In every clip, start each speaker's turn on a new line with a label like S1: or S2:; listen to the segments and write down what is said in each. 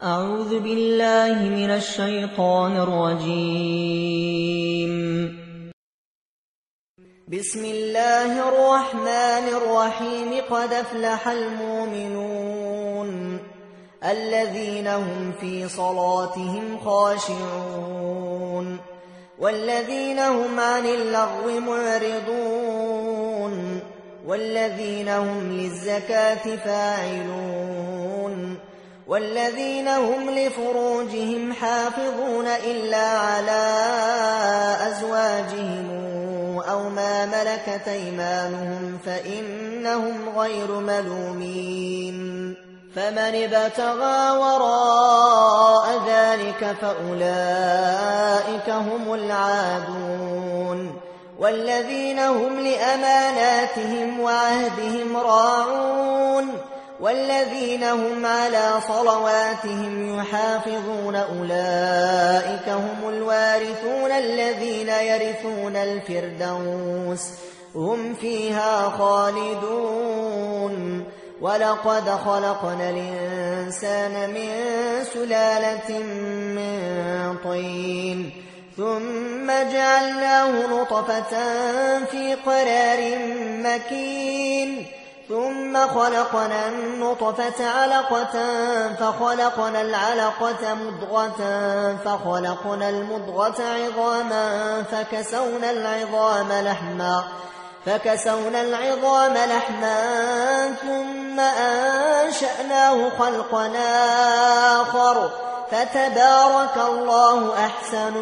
S1: أعوذ بالله من الشيطان الرجيم. بسم الله الرحمن الرحيم. قد أفلح المؤمنون الذين هم في صلاتهم خاشعون والذين هم عن اللغو معرضون والذين هم للزكاة فاعلون والذين هم لفروجهم حافظون إلا على أزواجهم أو ما ملكت أيمانهم فإنهم غير ملومين. فمن ابتغى وراء ذلك فأولئك هم العادون والذين هم لأماناتهم وعهدهم راعون والذين هم على صلواتهم يحافظون أولئك هم الوارثون الذين يرثون الفردوس هم فيها خالدون. ولقد خلقنا الإنسان من سلالة من طين ثم جعلناه نطفة في قرار مكين ثم خلقنا النطفة علقة فخلقنا العلقة مضغة فخلقنا المضغة عظاما فكسونا العظام لحما ثم أنشأناه خلقا آخر فتبارك الله أحسن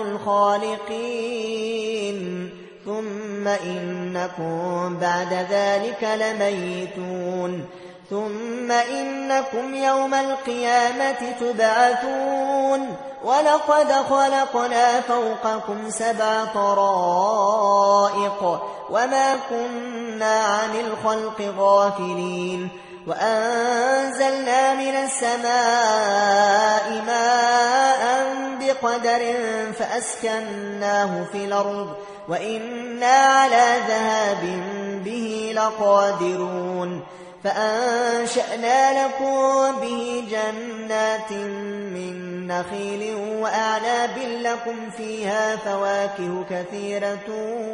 S1: الخالقين. ثم إنكم بعد ذلك لميتون ثم إنكم يوم القيامة تبعثون. ولقد خلقنا فوقكم 7 طرائق وما كنا عن الخلق غافلين وأنزلنا من السماء ماء بقدر فأسكناه في الأرض وإنا على ذهاب به لقادرون. فأنشأنا لكم به جنات من نخيل وأعناب لكم فيها فواكه كثيرة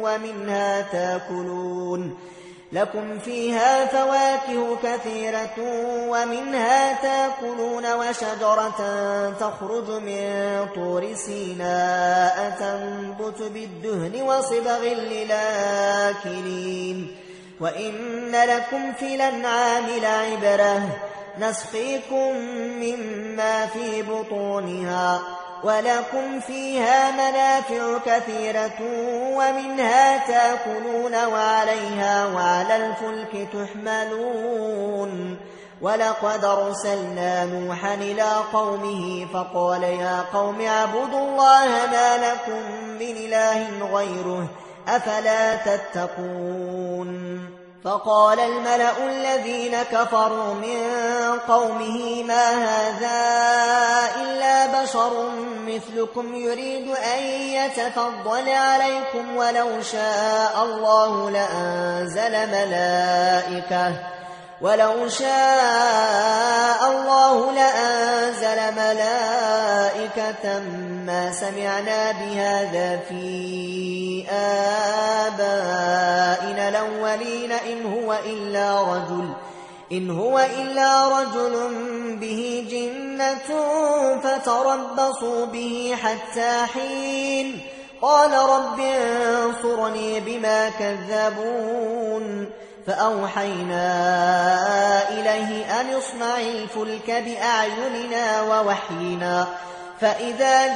S1: ومنها تاكلون وشجرة تخرج من طور سيناء تنبت بالدهن وصبغ للآكلين. وإن لكم في الأنعام لعبرة نسقيكم مما في بطونها ولكم فيها منافع كثيرة ومنها تاكلون وعليها وعلى الفلك تحملون. ولقد أرسلنا نوحا إلى قومه فقال يا قوم اعبدوا الله ما لكم من إله غيره أفلا تتقون. فقال الملأ الذين كفروا من قومه ما هذا إلا بشر مثلكم يريد أن يتفضل عليكم ولو شاء الله لأنزل ملائكة ما سمعنا بهذا في آبائنا الأولين إن هو إلا رجل به جنة فتربصوا به حتى حين. قال رب انصرني بما كذبون. فأوحينا إليه أن اصنع الفلك بأعيننا ووحينا فإذا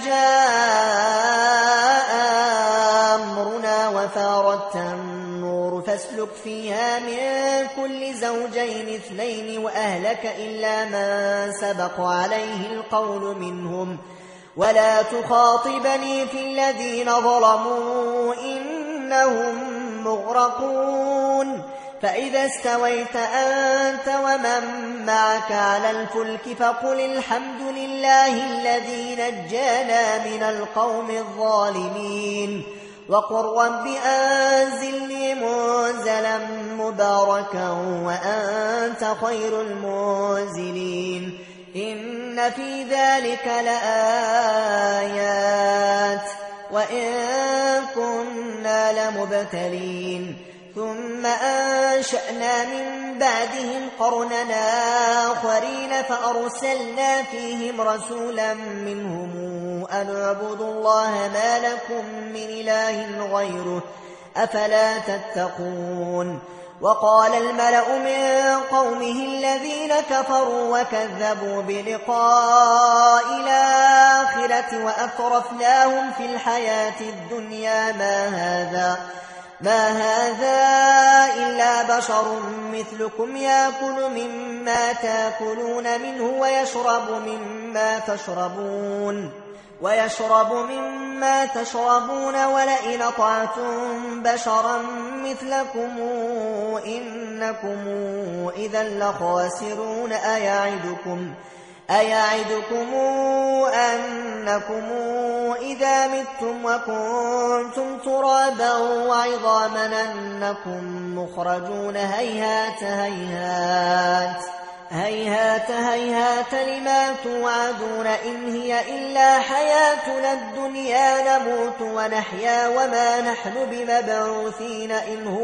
S1: جاء أمرنا وفارت النور فاسلك فيها من كل زوجين 2 وأهلك إلا من سبق عليه القول منهم ولا تخاطبني في الذين ظلموا إنهم مغرقون. فإذا استويت أنت ومن معك على الفلك فقل الحمد لله الذي نجانا من القوم الظالمين وقل رب أنزلني منزلا مباركا وأنت خير المنزلين. إن في ذلك لآيات وإن كنا لمبتلين ثم أنشأنا من بعدهم قرننا آخرين فأرسلنا فيهم رسولا منهم أن اعبدوا الله ما لكم من إله غيره أفلا تتقون وقال الملأ من قومه الذين كفروا وكذبوا بلقاء الآخرة وأترفناهم في الحياة الدنيا ما هذا إلا بشر مثلكم يأكل مما تأكلون منه ويشرب مما تشربون ولئن أطعتم بشرا مثلكم إنكم إذا لخاسرون أيعدكم أنكم إذا متم وكنتم ترابا وعظاما أنكم مخرجون هيهات لما توعدون إن هي إلا حياتنا الدنيا نموت ونحيا وما نحن بمبعوثين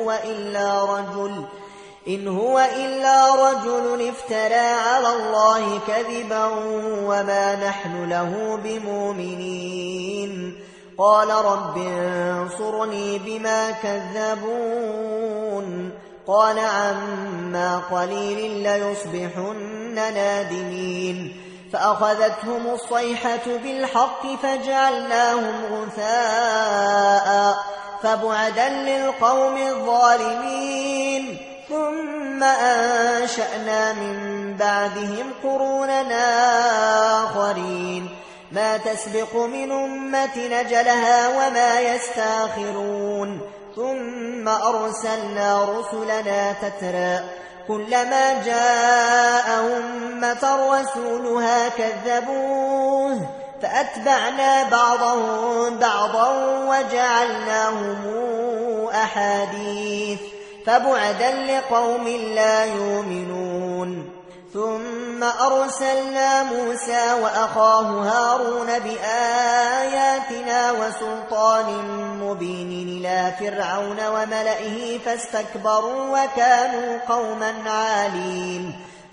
S1: إن هو إلا رجل افترى على الله كذبا وما نحن له بمؤمنين قال رب انصرني بما كذبون قال عما قليل ليصبحن نادمين فأخذتهم الصيحة بالحق فجعلناهم غثاء فبعدا للقوم الظالمين ثم أنشأنا من بعدهم قروننا آخرين ما تسبق من أمة نجلها وما يستاخرون ثم أرسلنا رسلنا تترى كلما جاء أمة رسولها كذبوه فأتبعنا بعضهم بعضا وجعلناهم أحاديث فبعدا لقوم لا يؤمنون ثم أرسلنا موسى وأخاه هارون بآياتنا وسلطان مبين إلى فرعون وملئه فاستكبروا وكانوا قوما عالين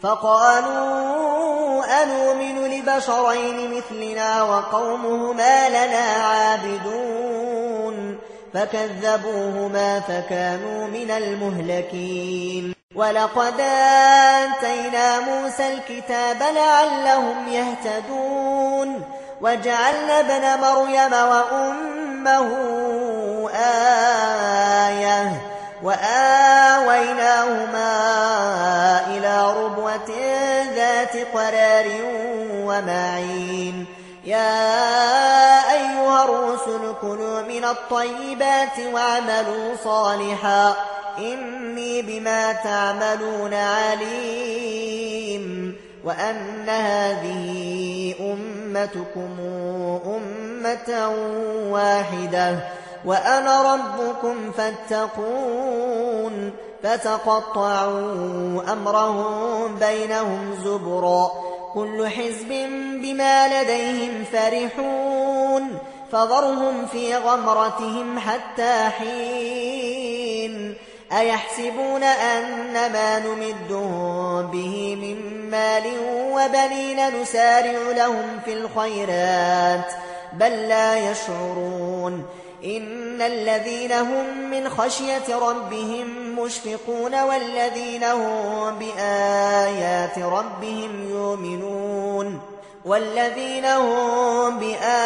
S1: فقالوا أنؤمن لبشرين مثلنا وقومهما لنا عابدون فكذبوهما فكانوا من المهلكين ولقد آتينا موسى الكتاب لعلهم يهتدون وجعلنا ابن مريم وأمه آية وآويناهما إلى ربوة ذات قرار ومعين يا أيها الرسل كلوا من الطيبات واعملوا صالحا إني بما تعملون عليم وأن هذه أمتكم أمة واحدة وأنا ربكم فاتقون فتقطعوا أمرهم بينهم زبرا كل حزب بما لديهم فرحون فذرهم في غمرتهم حتى حين أيحسبون أن ما نمدهم به من مال وبنين نسارع لهم في الخيرات بل لا يشعرون إن الذين هم من خشية ربهم مشفقون والذين هم بآيات ربهم يؤمنون والذين هم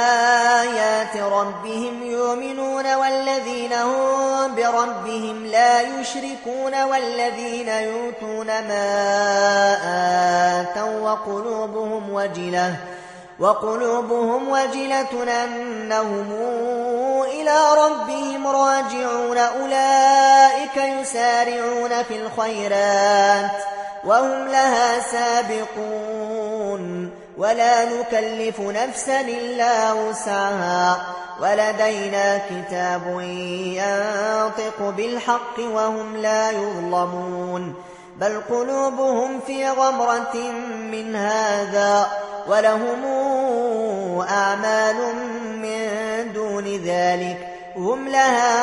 S1: بربهم لا يشركون والذين يؤتون ما آتوا وقلوبهم وجلة أنهم إلى ربهم راجعون أولئك يسارعون في الخيرات وهم لها سابقون ولا نكلف نفسا إلا وسعها ولدينا كتاب ينطق بالحق وهم لا يظلمون بل قلوبهم في غمرة من هذا ولهم أعمال من دون ذلك هم لها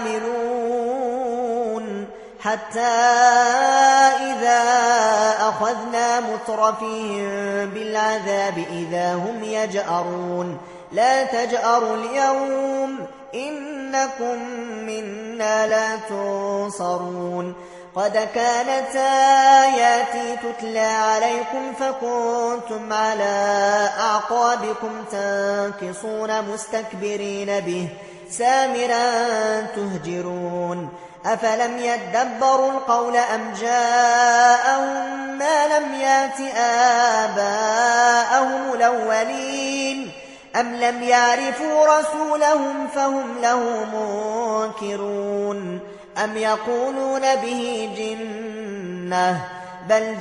S1: عاملون حتى إذا أخذنا مترفيهم بالعذاب إذا هم يجأرون لا تجأروا اليوم إنكم منا لا تنصرون قد كانت آياتي تتلى عليكم فكنتم على أعقابكم تنكصون مستكبرين به سامرا تهجرون أفلم يدبروا القول أم جاءهم ما لم يأت آباءهم الأولين أم لم يعرفوا رسولهم فهم له منكرون أم يقولون به جنة بل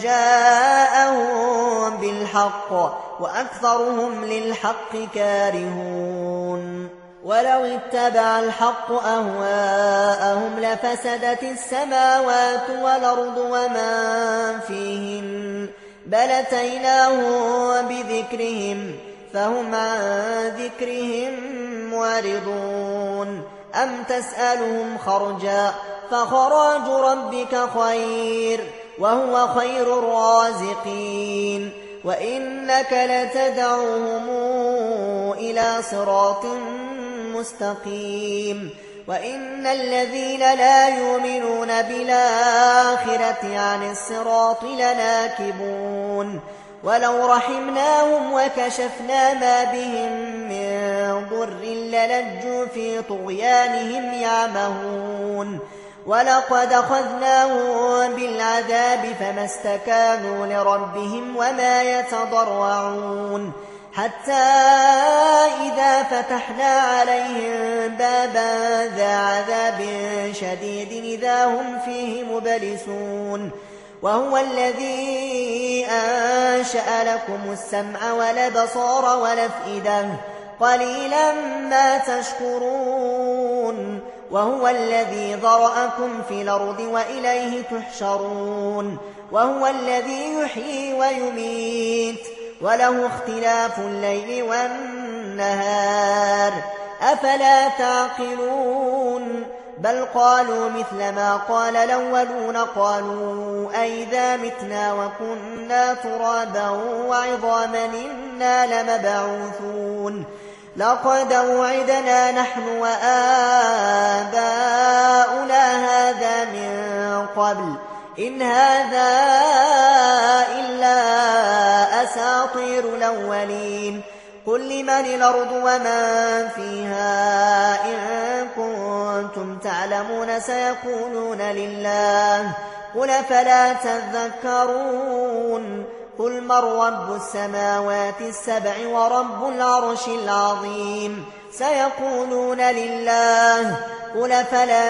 S1: جاءهم بالحق وأكثرهم للحق كارهون ولو اتبع الحق أهواءهم لفسدت السماوات والأرض ومن فيهن بل أتيناهم بذكرهم فهم عن ذكرهم معرضون أم تسألهم خرجا فخراج ربك خير وهو خير الرازقين وإنك لتدعوهم إلى صراط مستقيم وإن الذين لا يؤمنون بالآخرة عن الصراط لناكبون ولو رحمناهم وكشفنا ما بهم من ضر للجوا في طغيانهم يعمهون ولقد أخذناهم بالعذاب فما استكانوا لربهم وما يتضرعون حتى إذا فتحنا عليهم بابا ذا عذاب شديد إذا هم فيه مبلسون وهو الذي أنشأ لكم السمع والأبصار والأفئدة قليلا ما تشكرون وهو الذي ذرأكم في الأرض وإليه تحشرون وهو الذي يحيي ويميت وله اختلاف الليل والنهار أفلا تعقلون بل قالوا مثل ما قال الأولون قالوا أئذا متنا وكنا ترابا وعظاما إنا لمبعوثون لقد وعدنا نحن وآباؤنا هذا من قبل إن هذا إلا أساطير الأولين قل لمن الأرض ومن فيها إن كنتم تعلمون سيقولون لله قل فلا تذكرون قل من رب السماوات السبع ورب العرش العظيم سيقولون لله قل فلا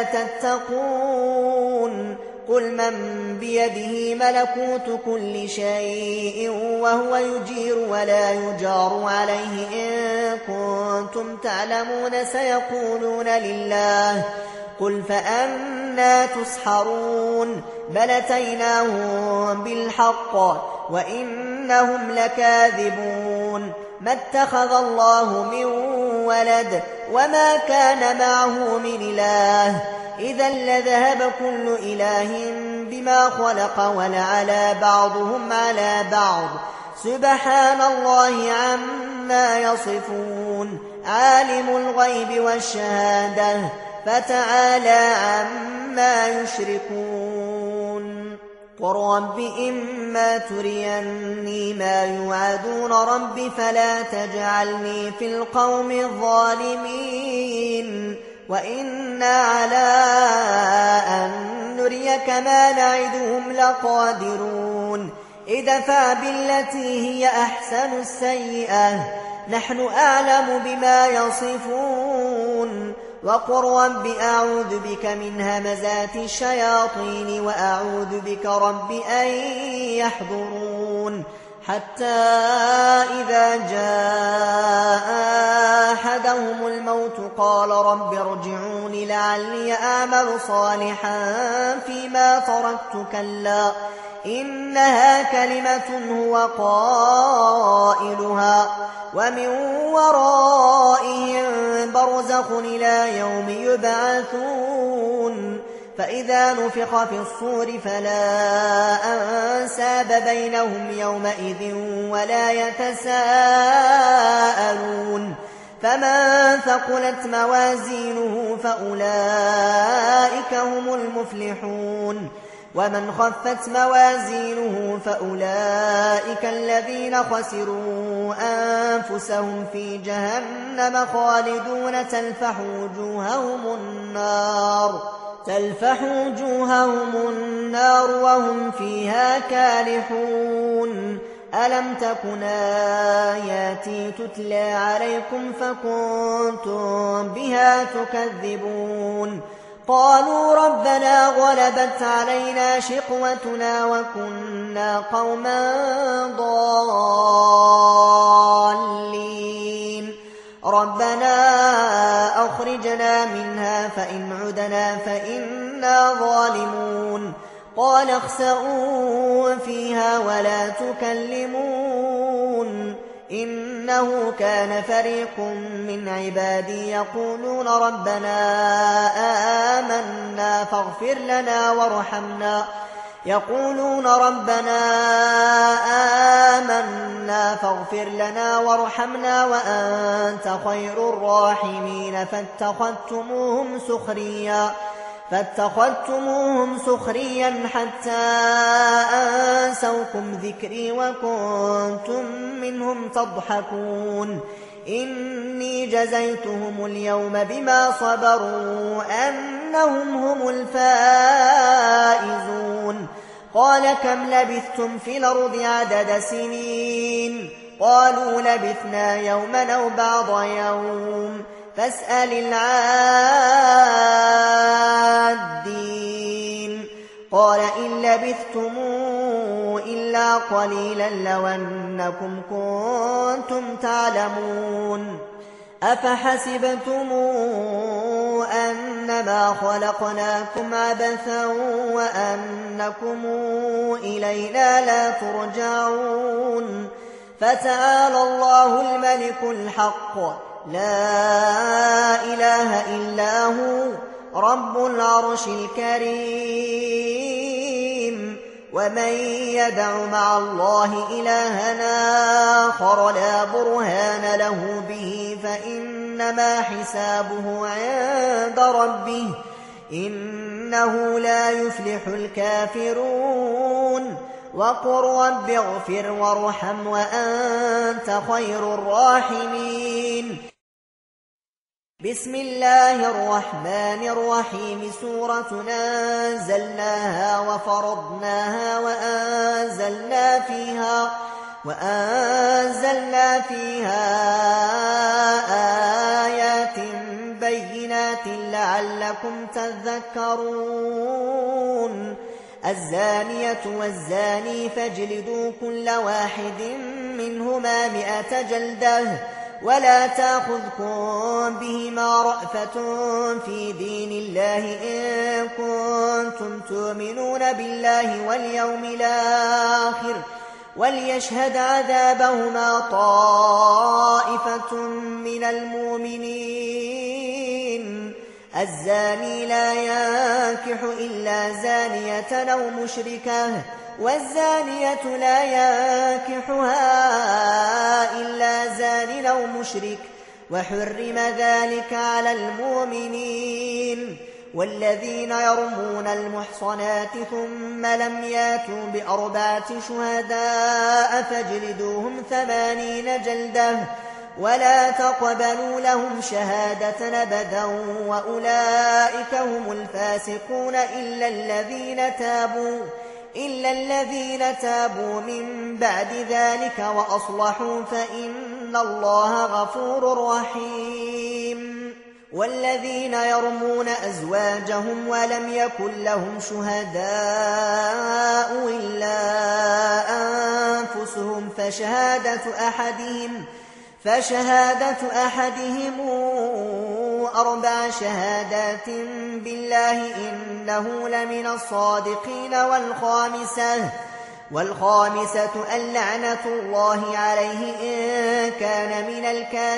S1: تتقون قل من بيده ملكوت كل شيء وهو يجير ولا يجار عليه إن كنتم تعلمون سيقولون لله قل فأنى تسحرون بل أتيناهم بالحق وإنهم لكاذبون ما اتخذ الله من ولد وما كان معه من إله إذا لذهب كل إله بما خلق ولعلى بعضهم على بعض سبحان الله عما يصفون عالم الغيب والشهادة فتعالى عما يشركون قل رب إما تريني ما يوعدون رب فلا تجعلني في القوم الظالمين وإنا على أن نريك ما نعدهم لقادرون ادفع بالتي هي أحسن السيئة نحن أعلم بما يصفون وقل رب أعوذ بك من همزات الشياطين وأعوذ بك رب أن يحضرون حتى إذا جاء أحدهم الموت قال رب ارجعون لعلي لعلي أعمل صالحا فيما تركت كلا إنها كلمة هو قائلها ومن ورائهم برزخ إلى يوم يبعثون فإذا نفخ في الصور فلا أنساب بينهم يومئذ ولا يتساءلون فمن ثقلت موازينه فأولئك هم المفلحون ومن خفت موازينه فأولئك الذين خسروا أنفسهم في جهنم خالدون تلفح وجوههم النار وهم فيها كالحون ألم تكن آياتي تتلى عليكم فكنتم بها تكذبون قالوا ربنا غلبت علينا شقوتنا وكنا قوما ضالين ربنا أخرجنا منها فإن عدنا فإنا ظالمون قال اخسئوا فيها ولا تكلمون إنه كان فريق من عبادي يقولون ربنا آمنا فاغفر لنا وارحمنا وأنت خير الراحمين فاتخذتموهم سخريا حتى أنسوكم ذكري وكنتم منهم تضحكون إني جزيتهم اليوم بما صبروا أنهم هم الفائزون قال كم لبثتم في الأرض عدد سنين قالوا لبثنا يوما أو بعض يوم فاسأل العادين قال إن لبثتم إلا قليلا لو أنكم كنتم تعلمون أفحسبتم أنما خلقناكم عبثا وأنكم إلينا لا ترجعون فتعالى الله الملك الحق لا إله إلا هو رب العرش الكريم ومن يدع مع الله إلها آخر لا برهان له به فإنما حسابه عند ربه إنه لا يفلح الكافرون وقل رب اغفر وارحم وأنت خير الراحمين بسم الله الرحمن الرحيم سورة أنزلناها وفرضناها وأنزلنا فيها آيات بينات لعلكم تذكرون الزانية والزاني فاجلدوا كل واحد منهما 100 جلدة ولا تأخذكم بهما رأفة في دين الله إن كنتم تؤمنون بالله واليوم الآخر وليشهد عذابهما طائفة من المؤمنين الزاني لا ينكح إلا زانية أو مشركة والزانية لا ينكحها إلا زان أو مشرك وحرم ذلك على المؤمنين والذين يرمون المحصنات ثم لم ياتوا ب4 شهداء فاجلدوهم 80 جلدة ولا تقبلوا لهم شهادة أبدا وأولئك هم الفاسقون إلا الذين تابوا من بعد ذلك وأصلحوا فإن الله غفور رحيم والذين يرمون أزواجهم ولم يكن لهم شهداء إلا أنفسهم فشهادة أحدهم 4 شهادات بالله إنه لمن الصادقين، والخامسة أن لعنة الله عليه إن كان من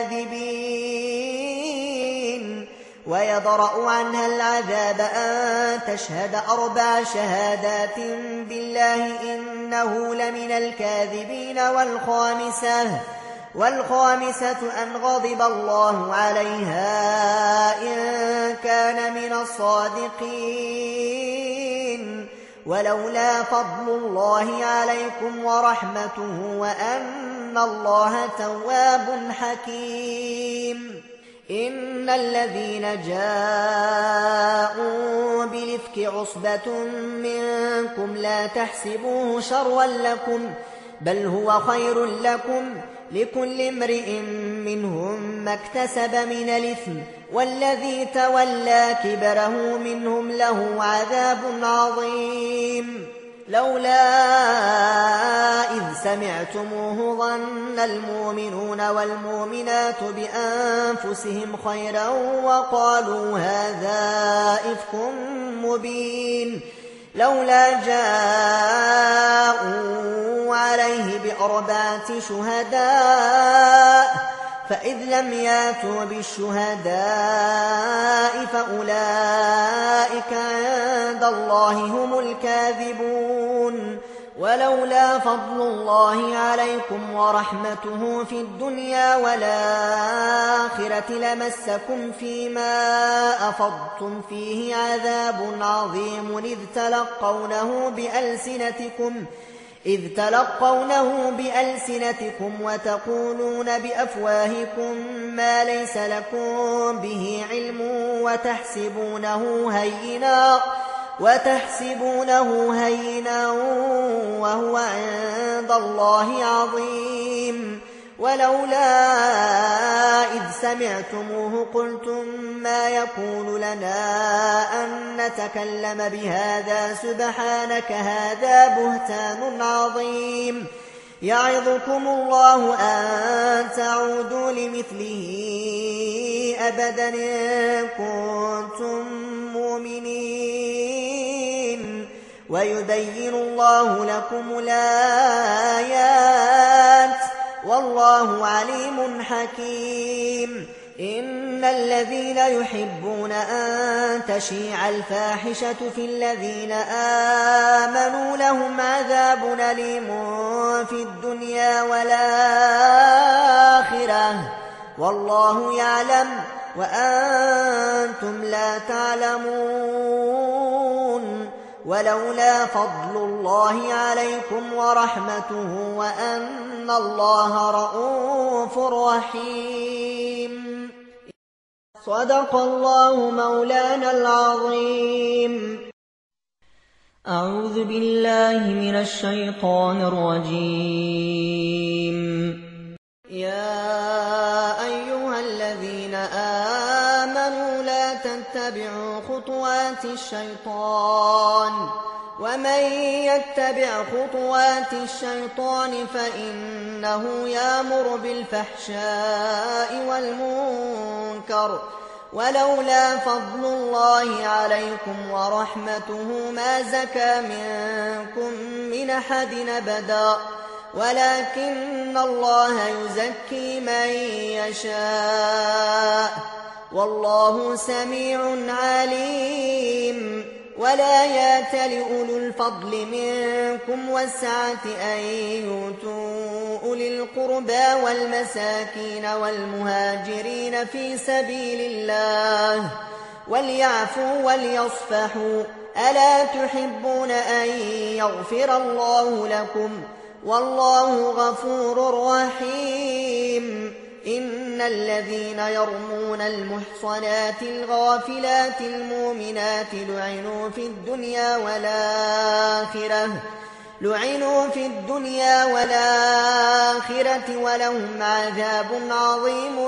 S1: الكاذبين، ويضرأ عنها العذاب أن تشهد 4 شهادات بالله إنه لمن الكاذبين، والخامسة أن غضب الله عليها إن كان من الصادقين. ولولا فضل الله عليكم ورحمته وأن الله تواب حكيم. إن الذين جاءوا بالإفك عصبة منكم لا تحسبوه شرا لكم، بل هو خير لكم، لكل امرئ منهم ما اكتسب من الإثم، والذي تولى كبره منهم له عذاب عظيم. لولا إذ سمعتموه ظن المؤمنون والمؤمنات بأنفسهم خيرا وقالوا هذا إفك مبين. لولا جاءوا عليه ب4 شهداء، فإذ لم ياتوا بالشهداء فأولئك عند الله هم الكاذبون. ولولا فضل الله عليكم ورحمته في الدنيا والآخرة لمسكم فيما أفضتم فيه عذاب عظيم إذ تلقونه بألسنتكم وتقولون بأفواهكم ما ليس لكم به علم وتحسبونه هينا وهو عند الله عظيم. ولولا إذ سمعتموه قلتم ما يكون لنا أن نتكلم بهذا سبحانك هذا بهتان عظيم. يعظكم الله أن تعودوا لمثله أبدا إن كنتم مؤمنين، ويبين الله لكم الآيات والله عليم حكيم. إن الذين يحبون أن تشيع الفاحشة في الذين آمنوا لهم عذاب أليم في الدنيا والآخرة والله يعلم وأنتم لا تعلمون. ولولا فضل الله عليكم ورحمته وأن الله رءوف رحيم. صدق الله مولانا العظيم. أعوذ بالله من الشيطان الرجيم. يا أيها الذين آمنوا لا تتبعوا خطوات الشيطان، ومن يتبع خطوات الشيطان فإنه يأمر بالفحشاء والمنكر. ولولا فضل الله عليكم ورحمته ما زكى منكم من أحد أبدا، ولكن الله يزكي من يشاء والله سميع عليم. ولا يأتل أولو الفضل منكم والسعة أن يؤتوا أولي القربى والمساكين والمهاجرين في سبيل الله وليعفوا وليصفحوا. ألا تحبون أن يغفر الله لكم والله غفور رحيم. إن الذين يرمون المحصنات الغافلات المؤمنات لعنوا في الدنيا والآخرة ولهم عذاب عظيم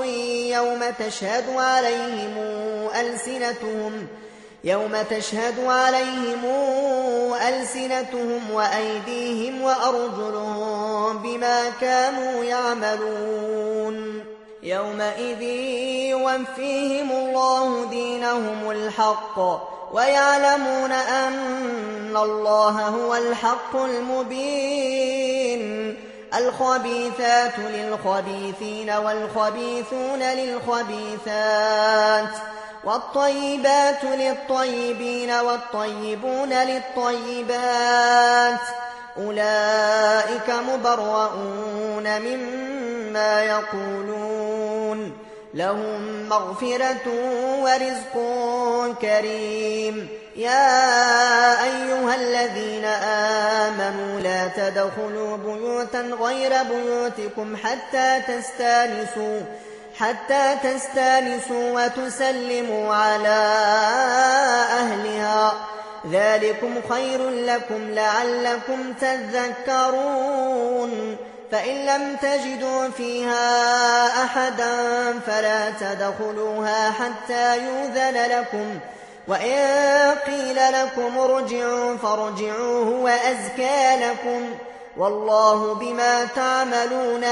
S1: يوم تشهد عليهم ألسنتهم وأيديهم وأرجلهم بما كانوا يعملون. يومئذ يوفيهم الله دينهم الحق ويعلمون أن الله هو الحق المبين. الخبيثات للخبيثين والخبيثون للخبيثات والطيبات للطيبين والطيبون للطيبات أولئك مبرؤون مما يقولون لهم مغفرة ورزق كريم. يا أيها الذين آمنوا لا تدخلوا بيوتا غير بيوتكم حتى تستانسوا وتسلموا على أهلها ذلكم خير لكم لعلكم تذكرون. فإن لم تجدوا فيها أحدا فلا تدخلوها حتى يؤذن لكم وإن قيل لكم ارجعوا فارجعوا هو أزكى لكم والله بما تعملون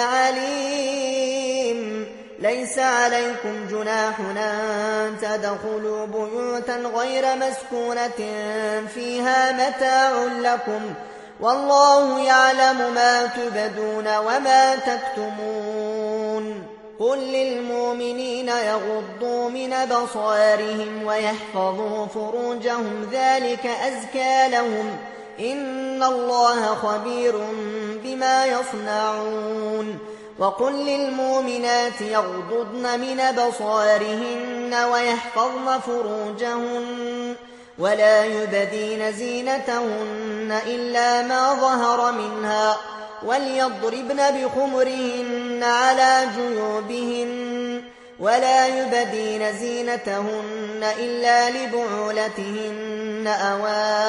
S1: عليم. ليس عليكم جناح أن تدخلوا بيوتا غير مسكونة فيها متاع لكم والله يعلم ما تبدون وما تكتمون. قل للمؤمنين يغضوا من أبصارهم ويحفظوا فروجهم ذلك أزكى لهم إن الله خبير بما يصنعون. وقل للمؤمنات يغضضن من أبصارهن ويحفظن فروجهن ولا يبدين زينتهن إلا ما ظهر منها وليضربن بخمرهن على جيوبهن ولا يبدين زينتهن إلا لبعولتهن أو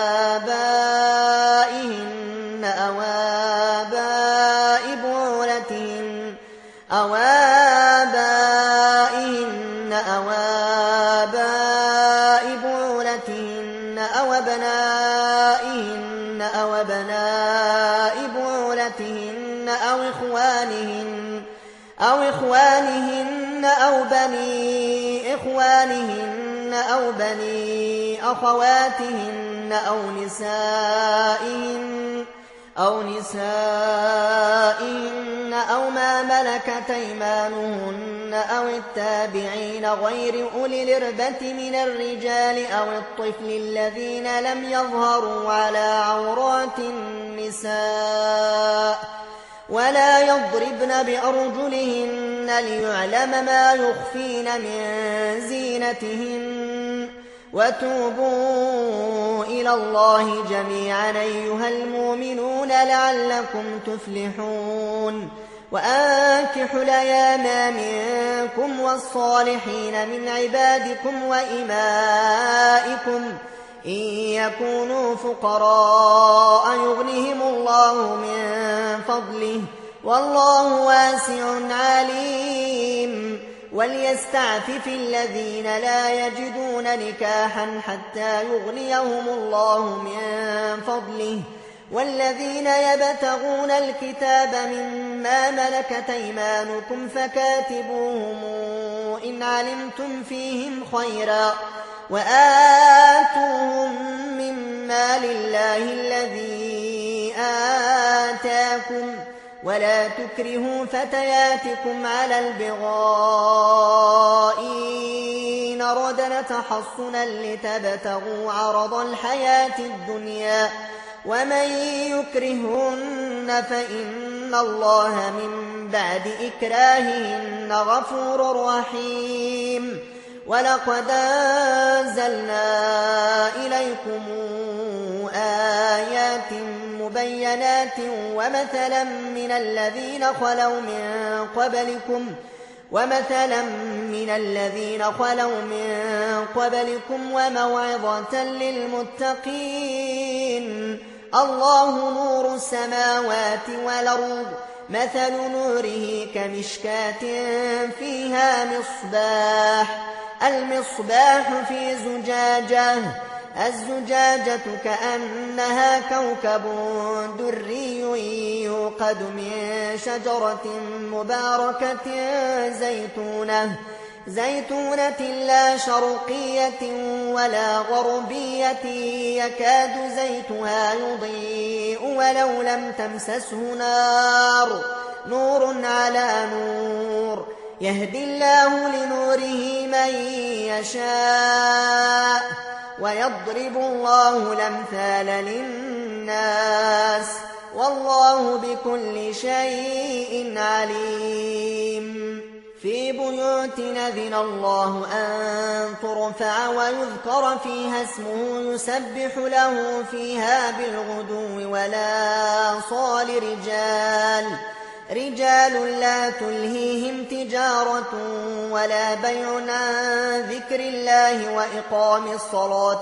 S1: آبائهن أو آباء بعولتهن أو آبائهن أو آباء بعولتهن أو أبنائهن أو أبناء بعولتهن أو إخوانهن أو بني إخوانهن أو بني أخواتهن أو نسائهن أو ما ملكت أيمانهن أو التابعين غير أولي الإربة من الرجال أو الطفل الذين لم يظهروا على عورات النساء ولا يضربن بأرجلهن ليعلم ما يخفين من زينتهن. وتوبوا إلى الله جميعا أيها المؤمنون لعلكم تفلحون. وأنكحوا الأيام منكم والصالحين من عبادكم وإمائكم إن يكونوا فقراء يغنهم الله من فضله والله واسع عليم. وليستعفف الذين لا يجدون نكاحا حتى يغنيهم الله من فضله والذين يبتغون الكتاب مما ملكت أيمانكم فكاتبوهم إن علمتم فيهم خيرا وآتوهم مما لله الذي آتاكم ولا تكرهوا فتياتكم على البغاء إن أردنا تحصنا لتبتغوا عرض الحياة الدنيا ومن يكرهن فإن الله من بعد إكراههن غفور رحيم. ولقد أنزلنا إليكم آيات مبينات ومثلا من الذين خلوا من قبلكم وموعظة للمتقين. الله نور السماوات والأرض مثل نوره كمشكاة فيها المصباح في زجاجة الزجاجة كأنها كوكب دري يوقد من شجرة مباركة زيتونة لا شرقية ولا غربية يكاد زيتها يضيء ولو لم تمسسه نور على نور يهدي الله لنوره من يشاء ويضرب الله الأمثال للناس والله بكل شيء عليم في بيوت أذن الله أن ترفع ويذكر فيها اسمه يسبح له فيها بالغدو والآصال رجال لا تلهيهم تجارة ولا بيع عن ذكر الله وإقام الصلاة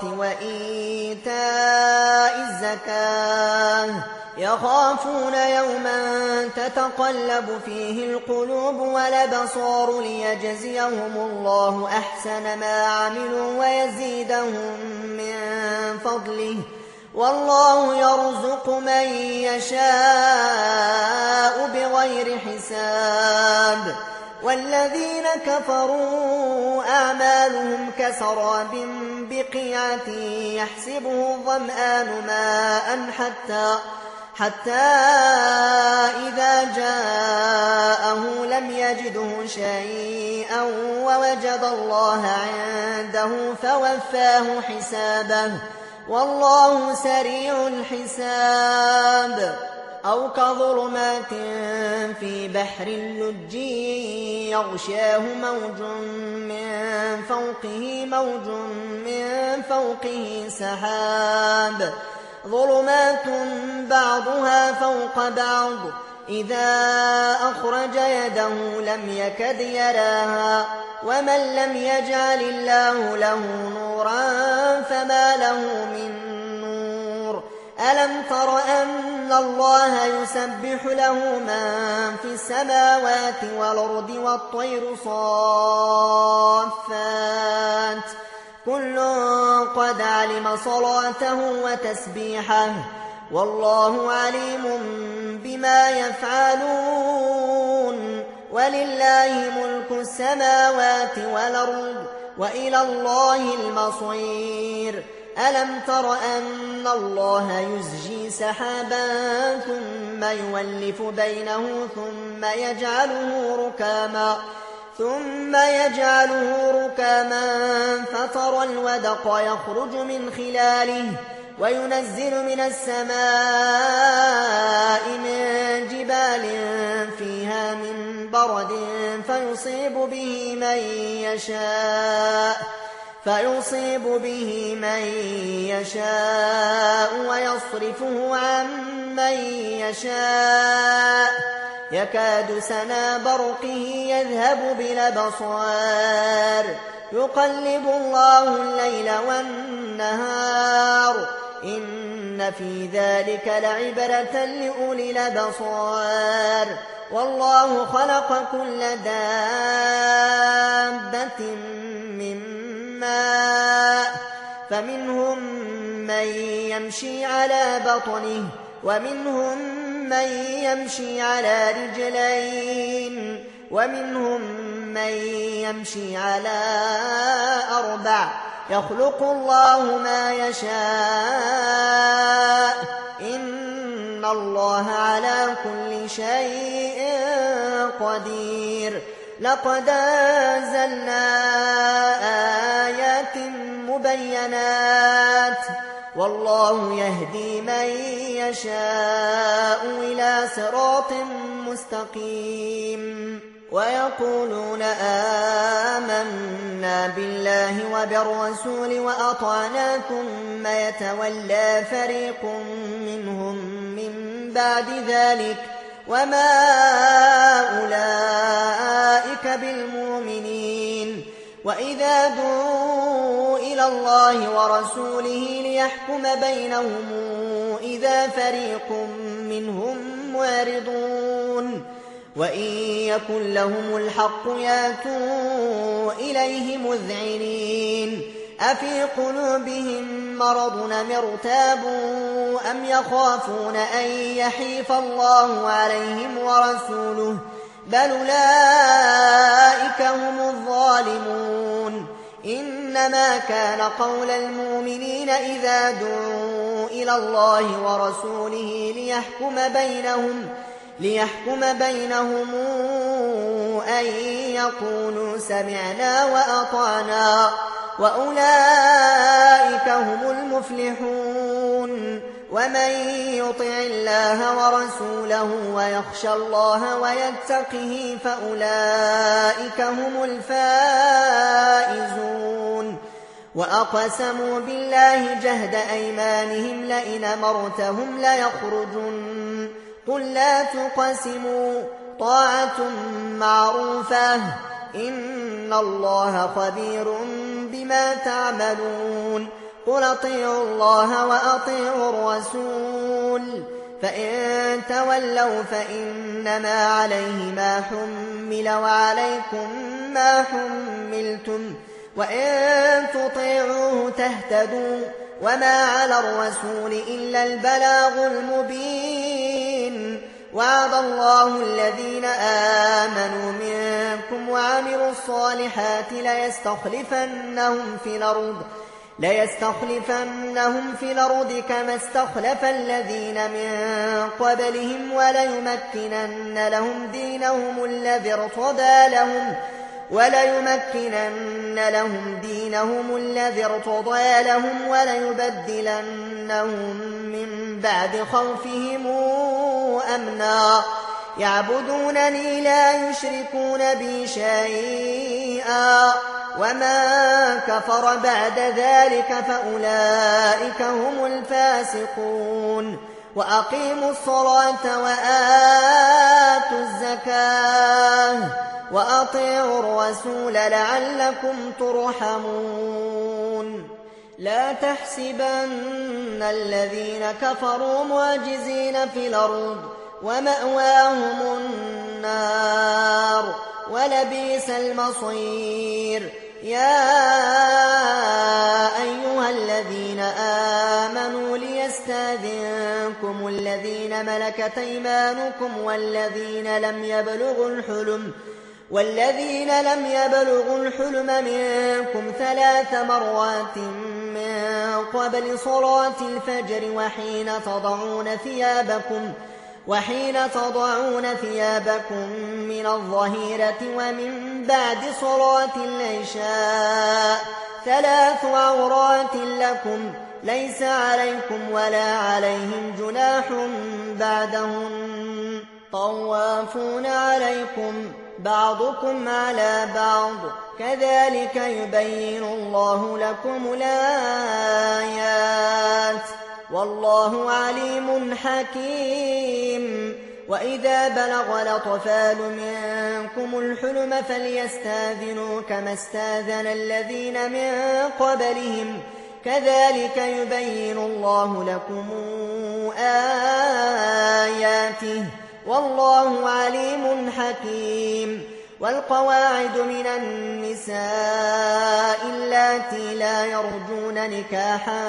S1: وإيتاء الزكاة يخافون يوما تتقلب فيه القلوب والأبصار ليجزيهم الله أحسن ما عملوا ويزيدهم من فضله والله يرزق من يشاء بغير حساب والذين كفروا أعمالهم كسراب بقيعة يحسبه الظمآن ماء حتى إذا جاءه لم يجده شيئا ووجد الله عنده فوفاه حسابه والله سريع الحساب أو كظلمات في بحر لج يغشاه موج من فوقه سحاب ظلمات بعضها فوق بعض إذا أخرج يده لم يكد يراها ومن لم يجعل الله له نورا فما له من نور ألم تر أن الله يسبح له من في السماوات والأرض والطير صافات كل قد علم صلاته وتسبيحه والله عليم بما يفعلون ولله ملك السماوات والأرض وإلى الله المصير ألم تر أن الله يزجي سحابا ثم يولف بينه ثم يجعله ركاما فترى الودق يخرج من خلاله وينزل من السماء من جبال فيها من برد فيصيب به من يشاء ويصرفه عن من يشاء يكاد سنا برقه يذهب بالأبصار يقلب الله الليل والنهار إن في ذلك لعبرة لأولي الأبصار والله خلق كل دابة من ماء فمنهم من يمشي على بطنه ومنهم من يمشي على رجلين ومنهم من يمشي على 4 يخلق الله ما يشاء إن الله على كل شيء قدير لقد أنزلنا آيات مبينات والله يهدي من يشاء إلى صراط مستقيم ويقولون آمنا بالله وبالرسول وأطعنا ثم يتولى فريق منهم من بعد ذلك وما أولئك بالمؤمنين وإذا دعوا إلى الله ورسوله ليحكم بينهم إذا فريق منهم معرضون وإن يكن لهم الحق ياتوا إليه مذعنين أفي قلوبهم مرض أم ارتابوا أم يخافون أن يحيف الله عليهم ورسوله بل أولئك هم الظالمون. إنما كان قول المؤمنين إذا دعوا إلى الله ورسوله ليحكم بينهم أن يقولوا سمعنا وأطعنا وأولئك هم المفلحون. ومن يطع الله ورسوله ويخشى الله ويتقه فأولئك هم الفائزون. وأقسموا بالله جهد أيمانهم لئن أمرتهم ليخرجن قل لا تقسموا طاعة معروفة إن الله خبير بما تعملون. قل اطيعوا الله وأطيعوا الرسول فإن تولوا فإنما عليه ما حمل وعليكم ما حملتم وإن تطيعوه تهتدوا وما على الرسول إلا البلاغ المبين. وعد الله الذين آمنوا منكم وعملوا الصالحات ليستخلفنهم في الأرض كما استخلف الذين من قبلهم وليمكنن لهم دينهم الذي ارتضى لهم وليبدلنهم من بعد خوفهم أمنا يعبدونني لا يشركون بي شيئا ومن كفر بعد ذلك فأولئك هم الفاسقون. وأقيموا الصلاة وآتوا الزكاة وأطيعوا الرسول لعلكم ترحمون. لا تحسبن الذين كفروا معجزين في الأرض ومأواهم النار ولبئس المصير. يا أيها الذين آمنوا ليستأذنكم الذين ملكت أيمانكم والذين لم يبلغوا الحلم منكم 3 مرات من قبل صلاة الفجر وحين تضعون ثيابكم من الظهيرة ومن بعد صلاة العشاء 3 عورات لكم ليس عليكم ولا عليهم جناح بعدهن طوافون عليكم بعضكم على بعض كذلك يبين الله لكم الآيات والله عليم حكيم. وإذا بلغ الأطفال منكم الحلم فليستأذنوا كما استأذن الذين من قبلهم كذلك يبين الله لكم آياته والله عليم حكيم. والقواعد من النساء اللاتي لا يرجون نكاحا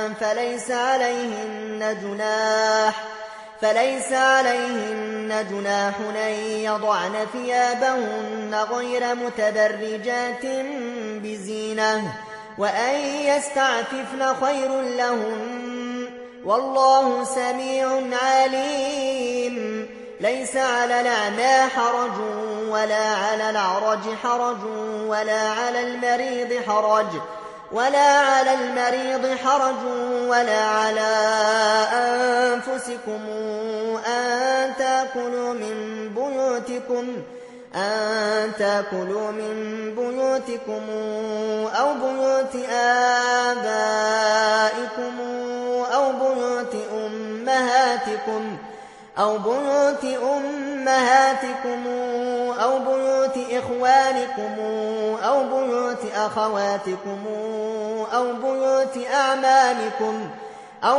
S1: فليس عليهن جناح أن يضعن ثيابهن غير متبرجات بزينة وأن يستعففن خير لهن والله سميع عليم. ليس على الأعمى حرج ولا على الأعرج حرج ولا على المريض حرج ولا على أنفسكم أن تأكلوا من بيوتكم أو بيوت آبائكم أو بيوت أمهاتكم أو بيوت إخوانكم أو بيوت أخواتكم أو بيوت أعمامكم أو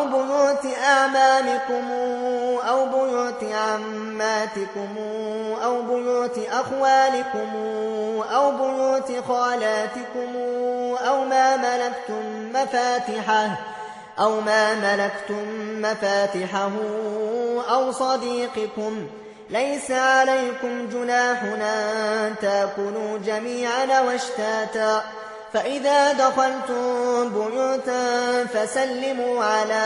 S1: بيوت عماتكم أو بيوت أخوالكم أو بيوت خالاتكم أو ما ملكتم مفاتحه أو ما ملكتم مفاتحه أو صديقكم ليس عليكم جناح أن تأكلوا جميعا واشتاتا فإذا دخلتم بيوتا فسلموا على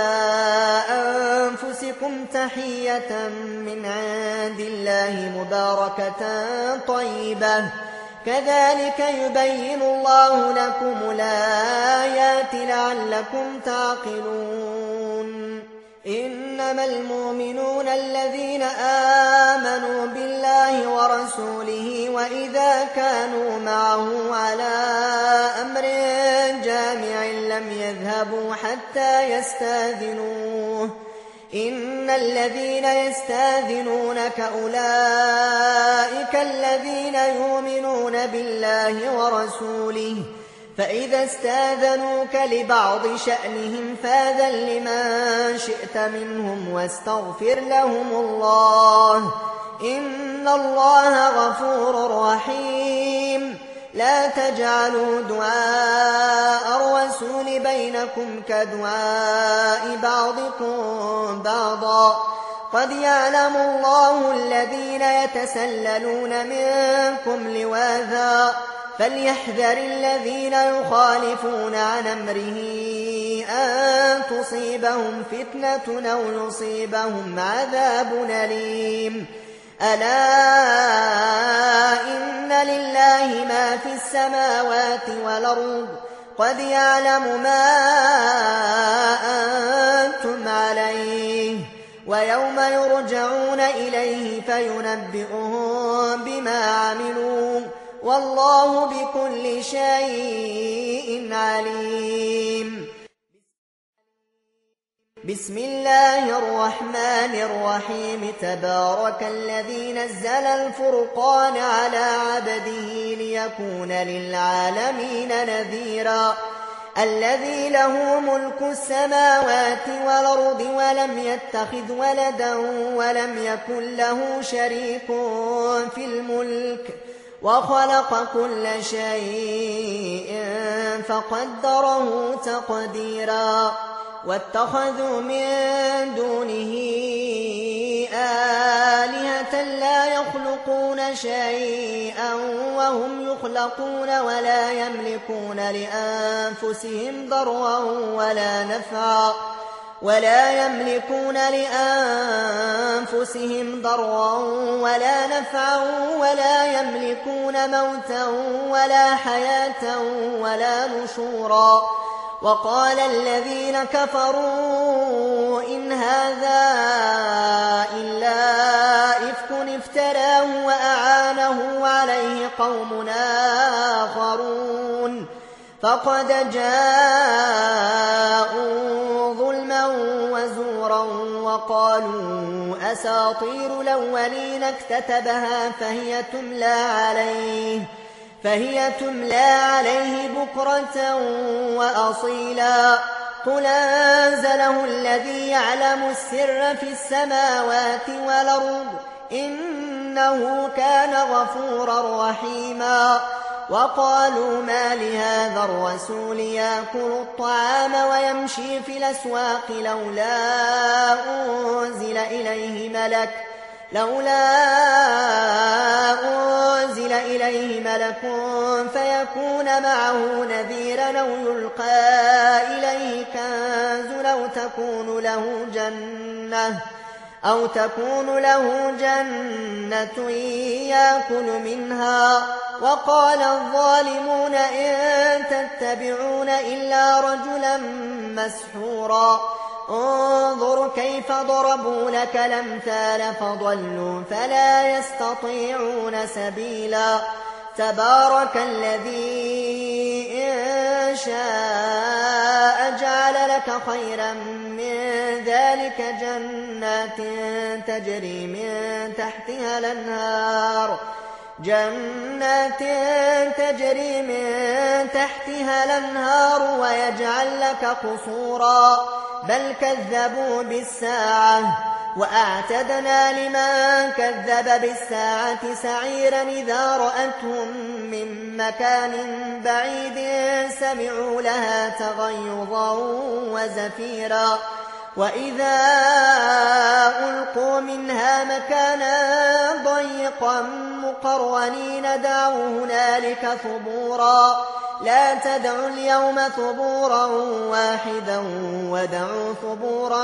S1: أنفسكم تحية من عند الله مباركة طيبة كذلك يبين الله لكم الآيات لعلكم تعقلون إنما المؤمنون الذين آمنوا بالله ورسوله وإذا كانوا معه على أمر جامع لم يذهبوا حتى يستاذنوه إن الذين يستاذنونك أولئك الذين يؤمنون بالله ورسوله فإذا استاذنوك لبعض شأنهم فاذن لمن شئت منهم واستغفر لهم الله إن الله غفور رحيم لا تجعلوا دعاء الرسول بينكم كدعاء بعضكم بعضا قد يعلم الله الذين يتسللون منكم لواذا فليحذر الذين يخالفون عن أمره أن تصيبهم فتنة أو يصيبهم عذاب أليم ألا إن لله ما في السماوات والأرض قد يعلم ما أنتم عليه ويوم يرجعون إليه فينبئهم بما عملوا والله بكل شيء عليم بسم الله الرحمن الرحيم تبارك الذي نزل الفرقان على عبده ليكون للعالمين نذيرا الذي له ملك السماوات والأرض ولم يتخذ ولدا ولم يكن له شريك في الملك وخلق كل شيء فقدره تقديرا واتخذوا من دونه آلهة لا يخلقون شيئا وهم يخلقون ولا يملكون لأنفسهم ضرا ولا نفعا ولا يملكون موتا ولا حياة ولا نشورا وقال الذين كفروا إن هذا إلا إفك افتراه وأعانه عليه قوم آخرون فقد جاءوا ظلما وزورا وقالوا أساطير الأولين اكتتبها فهي تملى عليه بكرة وأصيلا قل أنزله الذي يعلم السر في السماوات والأرض إنه كان غفورا رحيما وقالوا ما لهذا الرسول يأكل الطعام ويمشي في الأسواق لولا أنزل إليه ملك فيكون معه نذيرا أو يلقى إليه كنز أو تكون له جنة يأكل منها وقال الظالمون إن تتبعون إلا رجلا مسحورا انظر كيف ضربوا لك الأمثال فضلوا فلا يستطيعون سبيلا تبارك الذي إن شاء جعل لك خيرا من ذلك جنات تجري من تحتها الأنهار ويجعل لك قصورا بل كذبوا بالساعة وأعتدنا لمن كذب بالساعة سعيرا إذا رأتهم من مكان بعيد سمعوا لها تغيظا وزفيرا وإذا ألقوا منها مكانا ضيقا مقرنين دعوا هنالك ثبورا لا تدعوا اليوم ثبورا واحدا ودعوا ثبورا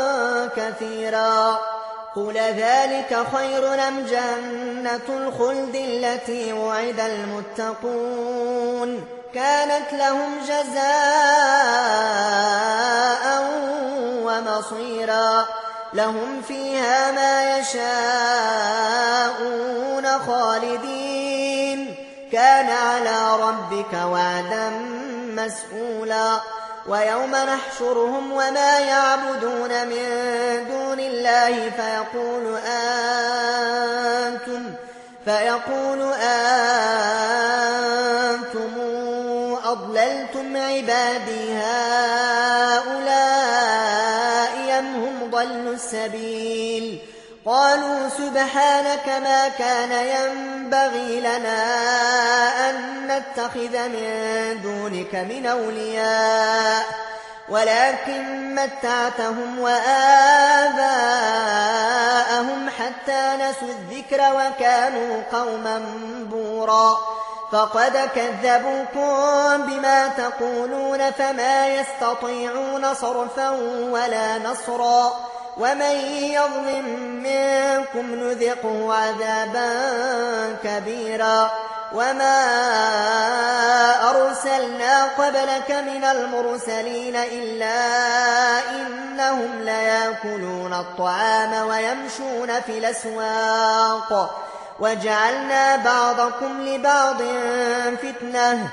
S1: كثيرا قل ذلك خير أم جنة الخلد التي وعد المتقون كانت لهم جزاء ومصيرا لهم فيها ما يشاءون خالدين كان على ربك وعدا مسئولا ويوم نحشرهم وما يعبدون من دون الله فيقول أنتم أضللتم عبادي هؤلاء أم هم ضلوا السبيل قالوا سبحانك ما كان ينبغي لنا أن نتخذ من دونك من أولياء ولكن متعتهم وآباءهم حتى نسوا الذكر وكانوا قوما بورا فقد كذبوكم بما تقولون فما يستطيعون صرفا ولا نصرا ومن يظلم منكم نذقه عذابا كبيرا وما أرسلنا قبلك من المرسلين إلا إنهم ليأكلون الطعام ويمشون في الأسواق وجعلنا بعضكم لبعض فتنة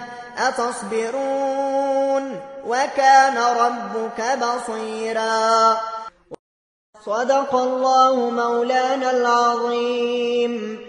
S1: أتصبرون وكان ربك بصيرا صدق الله مولانا العظيم.